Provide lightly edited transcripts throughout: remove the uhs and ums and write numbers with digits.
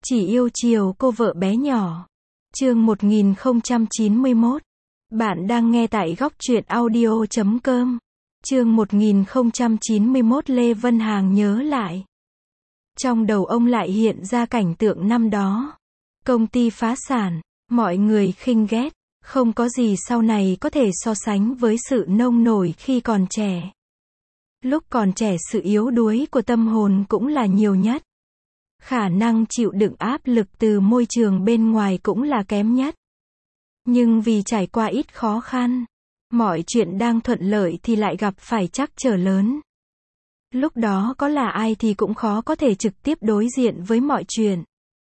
Chỉ yêu chiều cô vợ bé nhỏ. Chương 1091. Bạn đang nghe tại góc truyện audio.com. Chương 1091 Lê Vân Hàng nhớ lại. Trong đầu ông lại hiện ra cảnh tượng năm đó. Công ty phá sản, mọi người khinh ghét, không có gì sau này có thể so sánh với sự nông nổi khi còn trẻ. Lúc còn trẻ sự yếu đuối của tâm hồn cũng là nhiều nhất. Khả năng chịu đựng áp lực từ môi trường bên ngoài cũng là kém nhất. Nhưng vì trải qua ít khó khăn, mọi chuyện đang thuận lợi thì lại gặp phải trắc trở lớn. Lúc đó có là ai thì cũng khó có thể trực tiếp đối diện với mọi chuyện.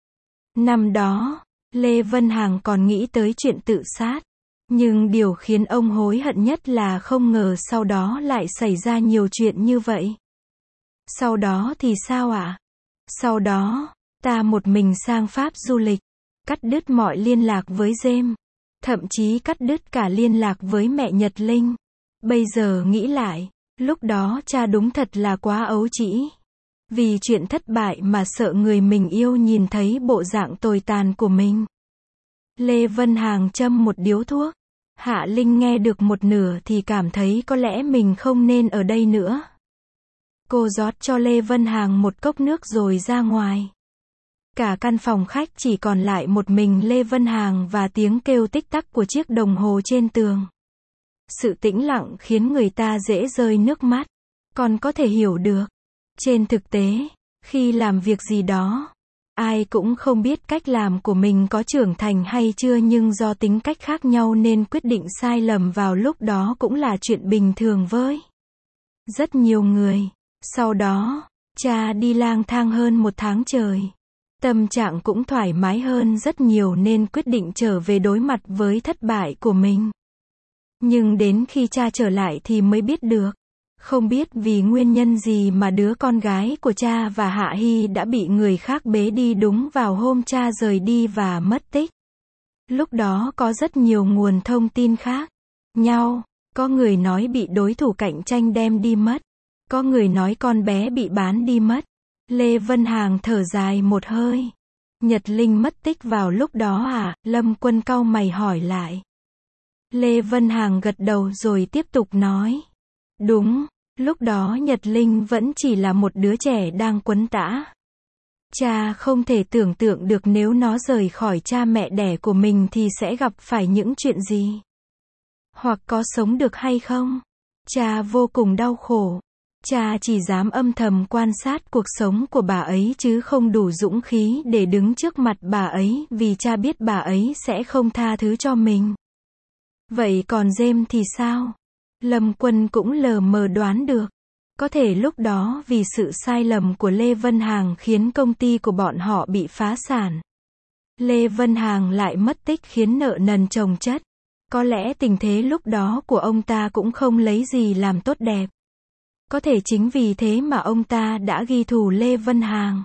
Năm đó, Lê Vân Hàng còn nghĩ tới chuyện tự sát. Nhưng điều khiến ông hối hận nhất là không ngờ sau đó lại xảy ra nhiều chuyện như vậy. Sau đó thì sao ạ? Sau đó, ta một mình sang Pháp du lịch, cắt đứt mọi liên lạc với James, thậm chí cắt đứt cả liên lạc với mẹ Nhật Linh. Bây giờ nghĩ lại, lúc đó cha đúng thật là quá ấu trĩ. Vì chuyện thất bại mà sợ người mình yêu nhìn thấy bộ dạng tồi tàn của mình. Lê Vân Hàng châm một điếu thuốc. Hạ Linh nghe được một nửa thì cảm thấy có lẽ mình không nên ở đây nữa. Cô rót cho Lê Vân Hàng một cốc nước rồi ra ngoài. Cả căn phòng khách chỉ còn lại một mình Lê Vân Hàng và tiếng kêu tích tắc của chiếc đồng hồ trên tường. Sự tĩnh lặng khiến người ta dễ rơi nước mắt. Còn có thể hiểu được. Trên thực tế, khi làm việc gì đó, ai cũng không biết cách làm của mình có trưởng thành hay chưa, nhưng do tính cách khác nhau nên quyết định sai lầm vào lúc đó cũng là chuyện bình thường với rất nhiều người. Sau đó, cha đi lang thang hơn 1 tháng trời. Tâm trạng cũng thoải mái hơn rất nhiều nên quyết định trở về đối mặt với thất bại của mình. Nhưng đến khi cha trở lại thì mới biết được. Không biết vì nguyên nhân gì mà đứa con gái của cha và Hạ Hy đã bị người khác bế đi đúng vào hôm cha rời đi và mất tích. Lúc đó có rất nhiều nguồn thông tin khác nhau. Có người nói bị đối thủ cạnh tranh đem đi mất. Có người nói con bé bị bán đi mất. Lê Vân Hàng thở dài một hơi. Nhật Linh mất tích vào lúc đó à? Lâm Quân cau mày hỏi lại. Lê Vân Hàng gật đầu rồi tiếp tục nói. Đúng, lúc đó Nhật Linh vẫn chỉ là một đứa trẻ đang quấn tã. Cha không thể tưởng tượng được nếu nó rời khỏi cha mẹ đẻ của mình thì sẽ gặp phải những chuyện gì. Hoặc có sống được hay không. Cha vô cùng đau khổ. Cha chỉ dám âm thầm quan sát cuộc sống của bà ấy chứ không đủ dũng khí để đứng trước mặt bà ấy vì cha biết bà ấy sẽ không tha thứ cho mình. Vậy còn James thì sao? Lâm Quân cũng lờ mờ đoán được. Có thể lúc đó vì sự sai lầm của Lê Vân Hàng khiến công ty của bọn họ bị phá sản. Lê Vân Hàng lại mất tích khiến nợ nần chồng chất. Có lẽ tình thế lúc đó của ông ta cũng không lấy gì làm tốt đẹp. Có thể chính vì thế mà ông ta đã ghi thù Lê Vân Hàng.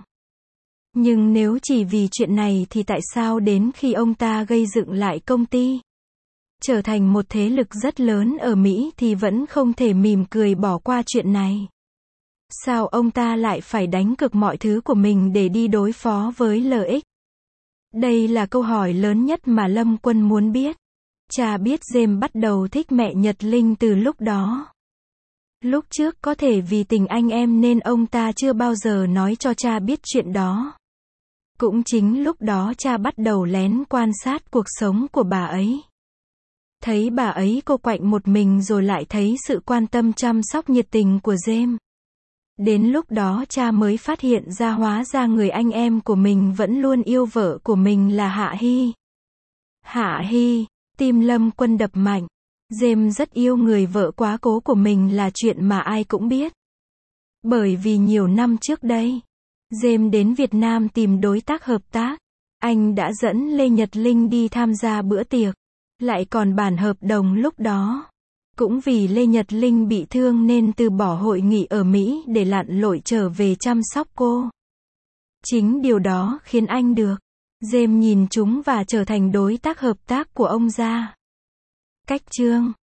Nhưng nếu chỉ vì chuyện này thì tại sao đến khi ông ta gây dựng lại công ty, trở thành một thế lực rất lớn ở Mỹ thì vẫn không thể mỉm cười bỏ qua chuyện này? Sao ông ta lại phải đánh cược mọi thứ của mình để đi đối phó với lợi ích? Đây là câu hỏi lớn nhất mà Lâm Quân muốn biết. Cha biết James bắt đầu thích mẹ Nhật Linh từ lúc đó. Lúc trước có thể vì tình anh em nên ông ta chưa bao giờ nói cho cha biết chuyện đó. Cũng chính lúc đó cha bắt đầu lén quan sát cuộc sống của bà ấy. Thấy bà ấy cô quạnh một mình rồi lại thấy sự quan tâm chăm sóc nhiệt tình của James. Đến lúc đó cha mới phát hiện ra hóa ra người anh em của mình vẫn luôn yêu vợ của mình là Hạ Hy. Hạ Hy, tim Lâm Quân đập mạnh. James rất yêu người vợ quá cố của mình là chuyện mà ai cũng biết. Bởi vì nhiều năm trước đây, James đến Việt Nam tìm đối tác hợp tác. Anh đã dẫn Lê Nhật Linh đi tham gia bữa tiệc. Lại còn bản hợp đồng lúc đó. Cũng vì Lê Nhật Linh bị thương nên từ bỏ hội nghị ở Mỹ để lặn lội trở về chăm sóc cô. Chính điều đó khiến anh được James nhìn chúng và trở thành đối tác hợp tác của ông ra. Cách chương